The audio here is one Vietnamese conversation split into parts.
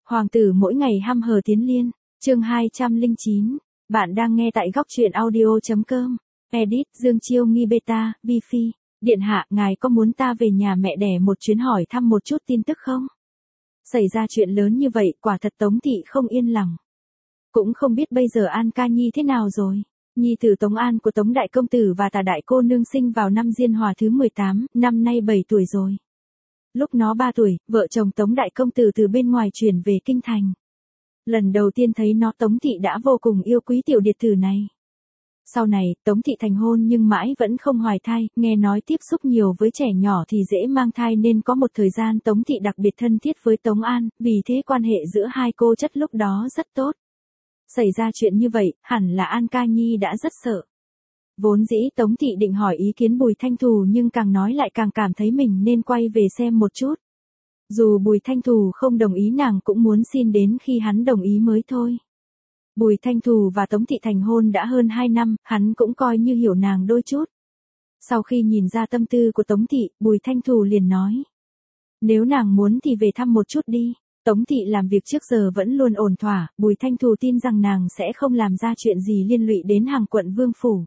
Hoàng tử mỗi ngày hăm hở tiến liên, chương 209. Bạn đang nghe tại góc truyện audio.com. Edit Dương Chiêu Nghi Beta, Vi Phi. Điện hạ, ngài có muốn ta về nhà mẹ đẻ một chuyến hỏi thăm một chút tin tức không? Xảy ra chuyện lớn như vậy, quả thật Tống thị không yên lòng. Cũng không biết bây giờ An Ca Nhi thế nào rồi. Nhi tử Tống An của Tống Đại Công Tử và Tả Đại Cô Nương sinh vào năm Diên Hòa thứ 18, năm nay 7 tuổi rồi. Lúc nó 3 tuổi, vợ chồng Tống Đại Công Tử từ bên ngoài chuyển về Kinh Thành. Lần đầu tiên thấy nó, Tống thị đã vô cùng yêu quý tiểu điệt tử này. Sau này, Tống thị thành hôn nhưng mãi vẫn không hoài thai, nghe nói tiếp xúc nhiều với trẻ nhỏ thì dễ mang thai nên có một thời gian Tống thị đặc biệt thân thiết với Tống An, vì thế quan hệ giữa hai cô chất lúc đó rất tốt. Xảy ra chuyện như vậy, hẳn là An Ca Nhi đã rất sợ. Vốn dĩ Tống thị định hỏi ý kiến Bùi Thanh Thù nhưng càng nói lại càng cảm thấy mình nên quay về xem một chút. Dù Bùi Thanh Thù không đồng ý nàng cũng muốn xin đến khi hắn đồng ý mới thôi. Bùi Thanh Thù và Tống thị thành hôn đã hơn 2 năm, hắn cũng coi như hiểu nàng đôi chút. Sau khi nhìn ra tâm tư của Tống thị, Bùi Thanh Thù liền nói. Nếu nàng muốn thì về thăm một chút đi. Tống thị làm việc trước giờ vẫn luôn ổn thỏa, Bùi Thanh Thù tin rằng nàng sẽ không làm ra chuyện gì liên lụy đến hàng quận vương phủ.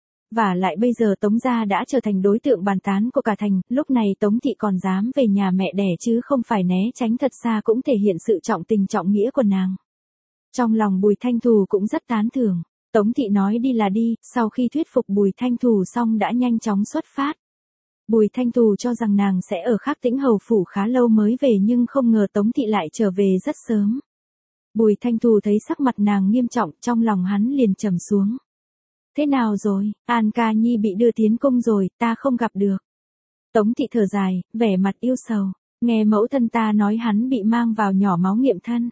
Và lại bây giờ Tống gia đã trở thành đối tượng bàn tán của cả thành, lúc này Tống thị còn dám về nhà mẹ đẻ chứ không phải né tránh thật xa cũng thể hiện sự trọng tình trọng nghĩa của nàng. Trong lòng Bùi Thanh Thù cũng rất tán thưởng, Tống thị nói đi là đi, sau khi thuyết phục Bùi Thanh Thù xong đã nhanh chóng xuất phát. Bùi Thanh Thù cho rằng nàng sẽ ở Khắc Tĩnh hầu phủ khá lâu mới về nhưng không ngờ Tống thị lại trở về rất sớm. Bùi Thanh Thù thấy sắc mặt nàng nghiêm trọng, trong lòng hắn liền trầm xuống. Thế nào rồi, An Ca Nhi bị đưa tiến cung rồi, ta không gặp được. Tống thị thở dài, vẻ mặt yêu sầu, nghe mẫu thân ta nói hắn bị mang vào nhỏ máu nghiệm thân.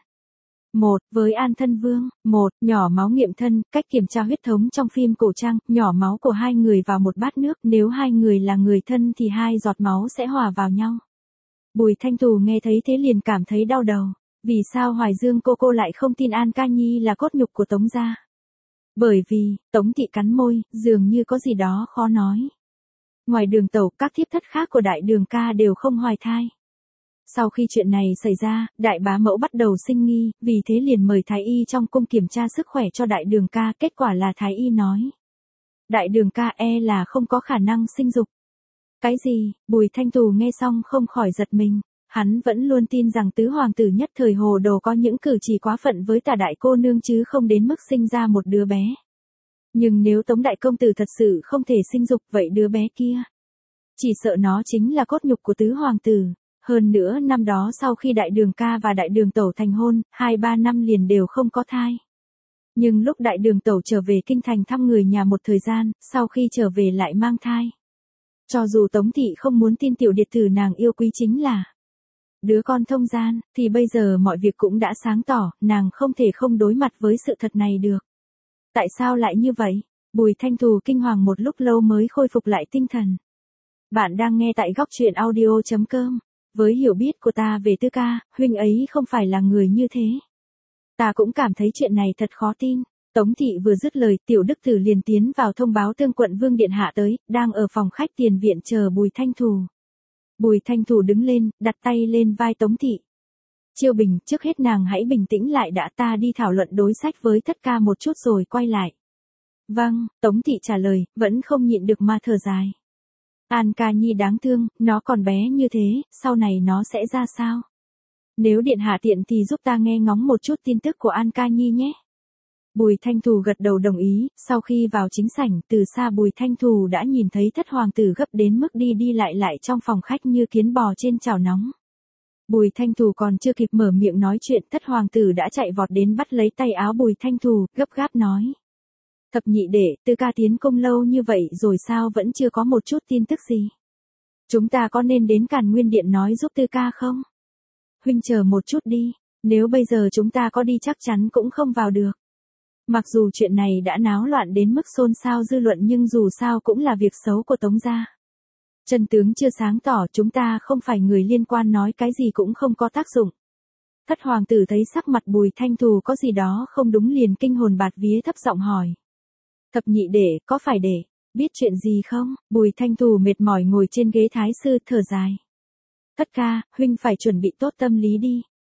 Với An Thân Vương, nhỏ máu nghiệm thân, cách kiểm tra huyết thống trong phim cổ trang, nhỏ máu của hai người vào một bát nước, nếu hai người là người thân thì 2 giọt máu sẽ hòa vào nhau. Bùi Thanh Thù nghe thấy thế liền cảm thấy đau đầu, vì sao Hoài Dương cô lại không tin An Ca Nhi là cốt nhục của Tống gia? Bởi vì, Tống thị cắn môi, dường như có gì đó khó nói. Ngoài Đường Tẩu, các thiếp thất khác của Đại Đường ca đều không hoài thai. Sau khi chuyện này xảy ra, Đại Bá Mẫu bắt đầu sinh nghi, vì thế liền mời Thái Y trong cung kiểm tra sức khỏe cho Đại Đường ca, kết quả là Thái Y nói. Đại Đường ca là không có khả năng sinh dục. Cái gì? Bùi Thanh Thù nghe xong không khỏi giật mình, hắn vẫn luôn tin rằng tứ hoàng tử nhất thời Hồ Đồ có những cử chỉ quá phận với Tả Đại Cô Nương chứ không đến mức sinh ra một đứa bé. Nhưng nếu Tống Đại Công Tử thật sự không thể sinh dục vậy đứa bé kia, chỉ sợ nó chính là cốt nhục của tứ hoàng tử. Hơn nữa năm đó sau khi Đại Đường ca và Đại Đường Tẩu thành hôn, 2-3 năm liền đều không có thai. Nhưng lúc Đại Đường Tẩu trở về Kinh Thành thăm người nhà một thời gian, sau khi trở về lại mang thai. Cho dù Tống thị không muốn tin tiểu điệt tử nàng yêu quý chính là đứa con thông gian, thì bây giờ mọi việc cũng đã sáng tỏ, nàng không thể không đối mặt với sự thật này được. Tại sao lại như vậy? Bùi Thanh Thù kinh hoàng một lúc lâu mới khôi phục lại tinh thần. Bạn đang nghe tại góc truyện audio.com. Với hiểu biết của ta về Tư ca, huynh ấy không phải là người như thế. Ta cũng cảm thấy chuyện này thật khó tin. Tống thị vừa dứt lời, tiểu đức tử liền tiến vào thông báo Tương Quận Vương điện hạ tới, đang ở phòng khách tiền viện chờ Bùi Thanh Thù. Bùi Thanh Thù đứng lên, đặt tay lên vai Tống thị. Chiêu Bình, trước hết nàng hãy bình tĩnh lại đã, ta đi thảo luận đối sách với Thất ca một chút rồi quay lại. Vâng, Tống thị trả lời, vẫn không nhịn được mà thở dài. An Ca Nhi đáng thương, nó còn bé như thế, sau này nó sẽ ra sao? Nếu điện hạ tiện thì giúp ta nghe ngóng một chút tin tức của An Ca Nhi nhé. Bùi Thanh Thù gật đầu đồng ý, sau khi vào chính sảnh, từ xa Bùi Thanh Thù đã nhìn thấy thất hoàng tử gấp đến mức đi lại trong phòng khách như kiến bò trên chảo nóng. Bùi Thanh Thù còn chưa kịp mở miệng nói chuyện, thất hoàng tử đã chạy vọt đến bắt lấy tay áo Bùi Thanh Thù, gấp gáp nói. Thập nhị đệ, Tư ca tiến cung lâu như vậy rồi sao vẫn chưa có một chút tin tức gì? Chúng ta có nên đến Càn Nguyên Điện nói giúp Tư ca không? Huynh chờ một chút đi, nếu bây giờ chúng ta có đi chắc chắn cũng không vào được. Mặc dù chuyện này đã náo loạn đến mức xôn xao dư luận nhưng dù sao cũng là việc xấu của Tống gia. Chân tướng chưa sáng tỏ, chúng ta không phải người liên quan nói cái gì cũng không có tác dụng. Thất hoàng tử thấy sắc mặt Bùi Thanh Thù có gì đó không đúng liền kinh hồn bạt vía thấp giọng hỏi. Thập nhị đệ, có phải để biết chuyện gì không? Bùi Thanh Thù mệt mỏi ngồi trên ghế thái sư thở dài. Thất ca, huynh phải chuẩn bị tốt tâm lý đi.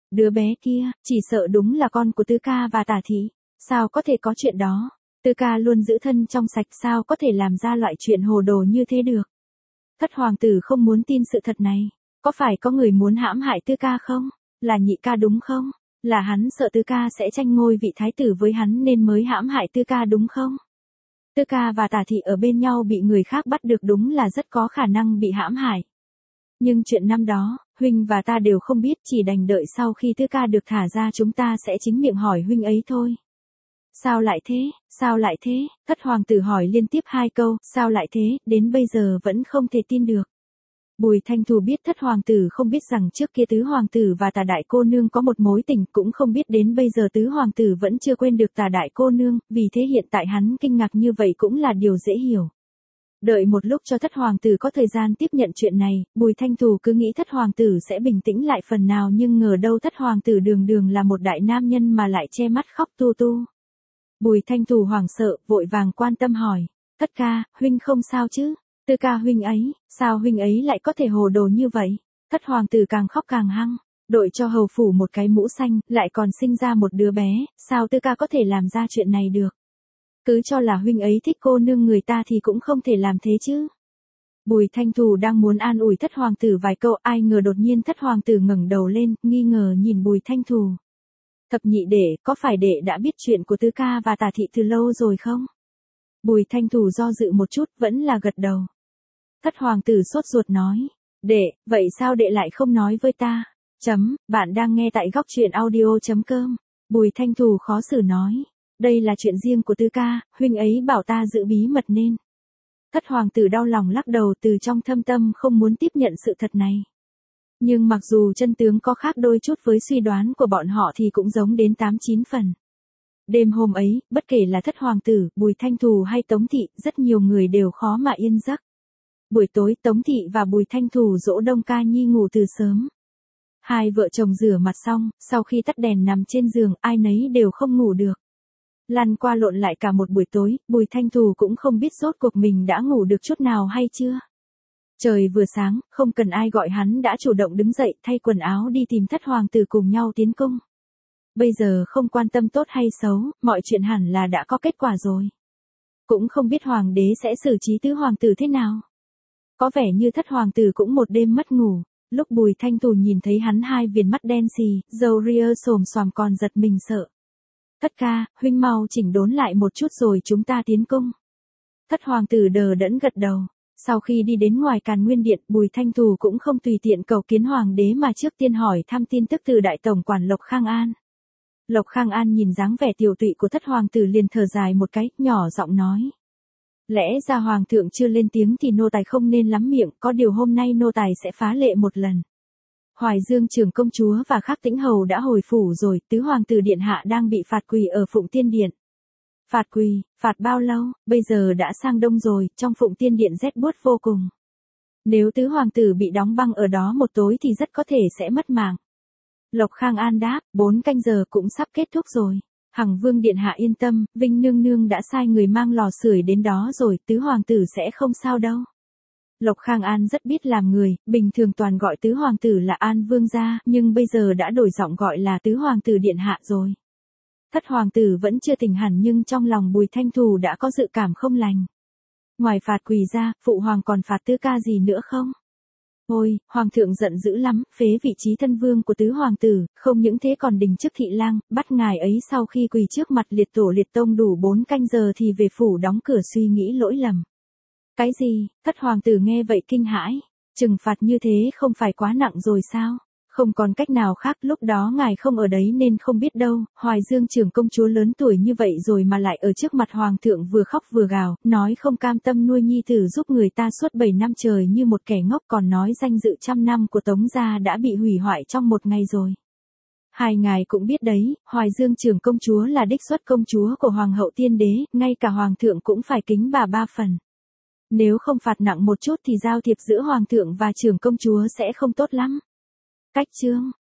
Đứa bé kia, chỉ sợ đúng là con của Tứ ca và Tả thị. Sao có thể có chuyện đó? Tứ ca luôn giữ thân trong sạch, sao có thể làm ra loại chuyện hồ đồ như thế được? Thất hoàng tử không muốn tin sự thật này. Có phải có người muốn hãm hại Tứ ca không? Là nhị ca đúng không? Là hắn sợ Tứ ca sẽ tranh ngôi vị thái tử với hắn nên mới hãm hại Tứ ca đúng không? Tứ ca và Tả thị ở bên nhau bị người khác bắt được đúng là rất có khả năng bị hãm hại. Nhưng chuyện năm đó, huynh và ta đều không biết, chỉ đành đợi sau khi Tứ ca được thả ra chúng ta sẽ chính miệng hỏi huynh ấy thôi. Sao lại thế, sao lại thế? Thất hoàng tử hỏi liên tiếp 2 câu, sao lại thế, đến bây giờ vẫn không thể tin được. Bùi Thanh Thù biết thất hoàng tử không biết rằng trước kia tứ hoàng tử và Tả đại cô nương có một mối tình, cũng không biết đến bây giờ tứ hoàng tử vẫn chưa quên được Tả đại cô nương, vì thế hiện tại hắn kinh ngạc như vậy cũng là điều dễ hiểu. Đợi một lúc cho thất hoàng tử có thời gian tiếp nhận chuyện này, Bùi Thanh Thù cứ nghĩ thất hoàng tử sẽ bình tĩnh lại phần nào, nhưng ngờ đâu thất hoàng tử đường đường là một đại nam nhân mà lại che mắt khóc tu tu. Bùi Thanh Thù hoảng sợ, vội vàng quan tâm hỏi, thất ca, huynh không sao chứ? Tư ca huynh ấy, sao huynh ấy lại có thể hồ đồ như vậy? Thất hoàng tử càng khóc càng hăng, đội cho hầu phủ một cái mũ xanh, lại còn sinh ra một đứa bé, sao Tư ca có thể làm ra chuyện này được? Cứ cho là huynh ấy thích cô nương người ta thì cũng không thể làm thế chứ. Bùi Thanh Thù đang muốn an ủi thất hoàng tử vài câu, ai ngờ đột nhiên thất hoàng tử ngẩng đầu lên, nghi ngờ nhìn Bùi Thanh Thù. Thập nhị đệ, có phải đệ đã biết chuyện của Tứ ca và Tả thị từ lâu rồi không? Bùi Thanh Thù do dự một chút, vẫn là gật đầu. Thất hoàng tử sốt ruột nói, đệ, vậy sao đệ lại không nói với ta? Bạn đang nghe tại góc truyện audio.com. Bùi Thanh Thù khó xử nói, đây là chuyện riêng của Tứ ca, huynh ấy bảo ta giữ bí mật nên. Thất hoàng tử đau lòng lắc đầu, từ trong thâm tâm không muốn tiếp nhận sự thật này. Nhưng mặc dù chân tướng có khác đôi chút với suy đoán của bọn họ thì cũng giống đến 8-9 phần. Đêm hôm ấy, bất kể là thất hoàng tử, Bùi Thanh Thù hay Tống thị, rất nhiều người đều khó mà yên giấc. Buổi tối Tống thị và Bùi Thanh Thù dỗ Đông Ca Nhi ngủ từ sớm. Hai vợ chồng rửa mặt xong, sau khi tắt đèn nằm trên giường, ai nấy đều không ngủ được. Lăn qua lộn lại cả một buổi tối, Bùi Thanh Thù cũng không biết rốt cuộc mình đã ngủ được chút nào hay chưa. Trời vừa sáng, không cần ai gọi hắn đã chủ động đứng dậy, thay quần áo đi tìm thất hoàng tử cùng nhau tiến cung. Bây giờ không quan tâm tốt hay xấu, mọi chuyện hẳn là đã có kết quả rồi. Cũng không biết hoàng đế sẽ xử trí tứ hoàng tử thế nào. Có vẻ như thất hoàng tử cũng một đêm mất ngủ, lúc Bùi Thanh Thù nhìn thấy hắn hai viền mắt đen xì, râu ria xồm xoàm còn giật mình sợ. Thất ca, huynh mau chỉnh đốn lại một chút rồi chúng ta tiến cung. Thất hoàng tử đờ đẫn gật đầu. Sau khi đi đến ngoài Càn Nguyên Điện, Bùi Thanh Thù cũng không tùy tiện cầu kiến hoàng đế mà trước tiên hỏi thăm tin tức từ đại tổng quản Lộc Khang An. Lộc Khang An nhìn dáng vẻ tiều tụy của thất hoàng tử liền thở dài một cái, nhỏ giọng nói. Lẽ ra hoàng thượng chưa lên tiếng thì nô tài không nên lắm miệng, có điều hôm nay nô tài sẽ phá lệ một lần. Hoài Dương trưởng công chúa và Khắc Tĩnh hầu đã hồi phủ rồi, tứ hoàng tử điện hạ đang bị phạt quỳ ở Phụng Tiên Điện. Phạt quỳ, phạt bao lâu, bây giờ đã sang đông rồi, trong Phụng Tiên Điện rét buốt vô cùng. Nếu tứ hoàng tử bị đóng băng ở đó một tối thì rất có thể sẽ mất mạng. Lộc Khang An đáp, 4 canh giờ cũng sắp kết thúc rồi. Hằng Vương điện hạ yên tâm, Vinh nương nương đã sai người mang lò sưởi đến đó rồi, tứ hoàng tử sẽ không sao đâu. Lộc Khang An rất biết làm người, bình thường toàn gọi tứ hoàng tử là An Vương gia, nhưng bây giờ đã đổi giọng gọi là tứ hoàng tử điện hạ rồi. Thất hoàng tử vẫn chưa tỉnh hẳn nhưng trong lòng Bùi Thanh Thù đã có dự cảm không lành. Ngoài phạt quỳ ra, phụ hoàng còn phạt tứ ca gì nữa không? Ôi, hoàng thượng giận dữ lắm, phế vị trí thân vương của tứ hoàng tử, không những thế còn đình chức thị lang, bắt ngài ấy sau khi quỳ trước mặt liệt tổ liệt tông đủ 4 canh giờ thì về phủ đóng cửa suy nghĩ lỗi lầm. Cái gì? Thất hoàng tử nghe vậy kinh hãi, trừng phạt như thế không phải quá nặng rồi sao? Không còn cách nào khác, lúc đó ngài không ở đấy nên không biết đâu, Hoài Dương trưởng công chúa lớn tuổi như vậy rồi mà lại ở trước mặt hoàng thượng vừa khóc vừa gào, nói không cam tâm nuôi nhi tử giúp người ta suốt 7 năm trời như một kẻ ngốc, còn nói danh dự 100 năm của Tống gia đã bị hủy hoại trong một ngày rồi. Hai ngài cũng biết đấy, Hoài Dương trưởng công chúa là đích xuất công chúa của hoàng hậu tiên đế, ngay cả hoàng thượng cũng phải kính bà 3 phần. Nếu không phạt nặng một chút thì giao thiệp giữa hoàng thượng và trưởng công chúa sẽ không tốt lắm. Cách chương